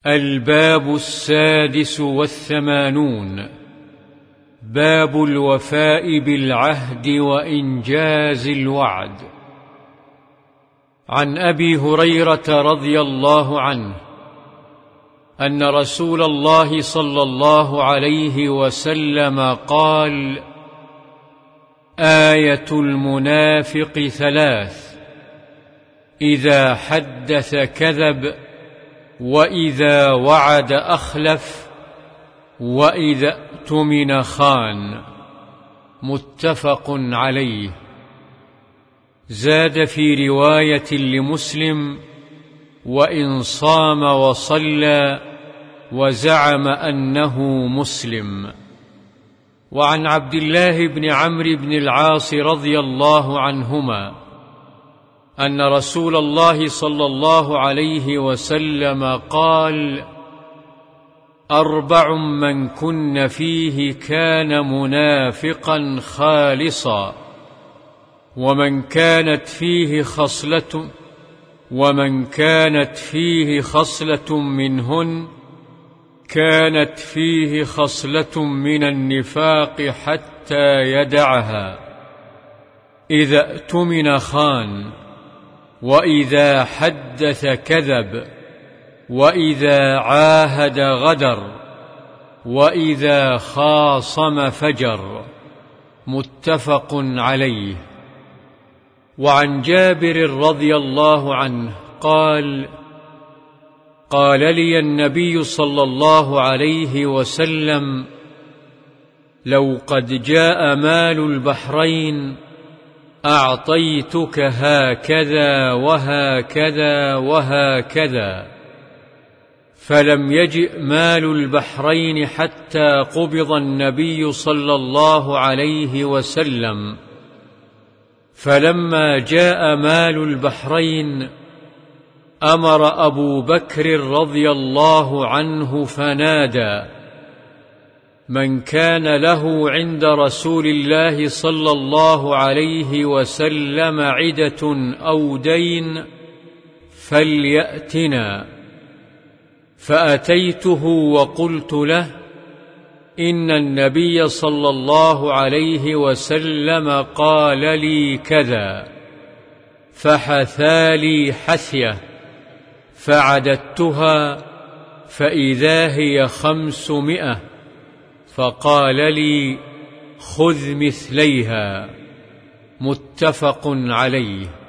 الباب 86. باب الوفاء بالعهد وإنجاز الوعد. عن أبي هريرة رضي الله عنه أن رسول الله صلى الله عليه وسلم قال: آية المنافق 3: إذا حدث كذب، وإذا وعد أخلف، وإذا اؤتمن خان. متفق عليه. زاد في رواية لمسلم: وإن صام وصلى وزعم أنه مسلم. وعن عبد الله بن عمرو بن العاص رضي الله عنهما أن رسول الله صلى الله عليه وسلم قال: 4 من كن فيه كان منافقا خالصا، ومن كانت فيه خصلة منهن كانت فيه خصلة من النفاق حتى يدعها: إذا اؤتمن خان، وإذا حدث كذب، وإذا عاهد غدر، وإذا خاصم فجر. متفق عليه. وعن جابر رضي الله عنه قال: قال لي النبي صلى الله عليه وسلم: لو قد جاء مال البحرين أعطيتك هكذا وهكذا وهكذا، فلم يجئ مال البحرين حتى قبض النبي صلى الله عليه وسلم. فلما جاء مال البحرين أمر أبو بكر رضي الله عنه فنادى: من كان له عند رسول الله صلى الله عليه وسلم عدة أو دين فليأتنا. فأتيته وقلت له: إن النبي صلى الله عليه وسلم قال لي كذا، فحثى لي حثية، فعددتها فإذا هي 500، فقال لي: خذ مثليها. متفق عليه.